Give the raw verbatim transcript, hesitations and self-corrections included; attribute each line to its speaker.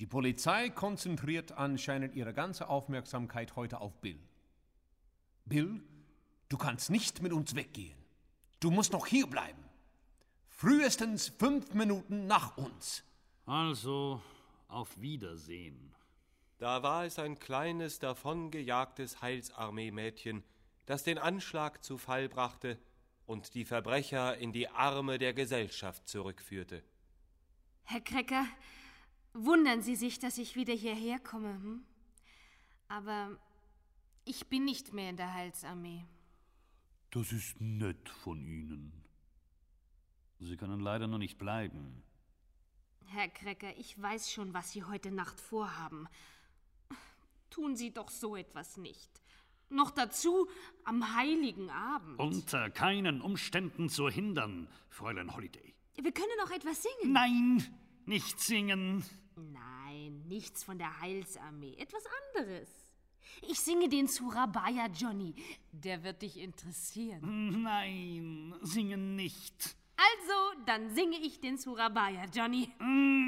Speaker 1: Die Polizei konzentriert anscheinend ihre ganze Aufmerksamkeit heute auf Bill. Bill, du kannst nicht mit uns weggehen. Du musst noch hier bleiben. Frühestens fünf Minuten nach uns.
Speaker 2: Also, auf Wiedersehen.
Speaker 3: Da war es ein kleines, davongejagtes Heilsarmee-Mädchen, das den Anschlag zu Fall brachte und die Verbrecher in die Arme der Gesellschaft zurückführte.
Speaker 4: Herr Krecker, wundern Sie sich, dass ich wieder hierher komme, hm? Aber ich bin nicht mehr in der Heilsarmee.
Speaker 2: Das ist nett von Ihnen. Sie können leider noch nicht bleiben.
Speaker 4: Herr Krecker, ich weiß schon, was Sie heute Nacht vorhaben. Tun Sie doch so etwas nicht. Noch dazu am heiligen Abend.
Speaker 2: Unter keinen Umständen zu hindern, Fräulein Holiday.
Speaker 4: Wir können noch etwas singen.
Speaker 2: Nein, nicht singen.
Speaker 4: Nein, nichts von der Heilsarmee. Etwas anderes. Ich singe den Surabaya Johnny. Der wird dich interessieren.
Speaker 2: Nein, singen nicht.
Speaker 4: Also, dann singe ich den Surabaya Johnny.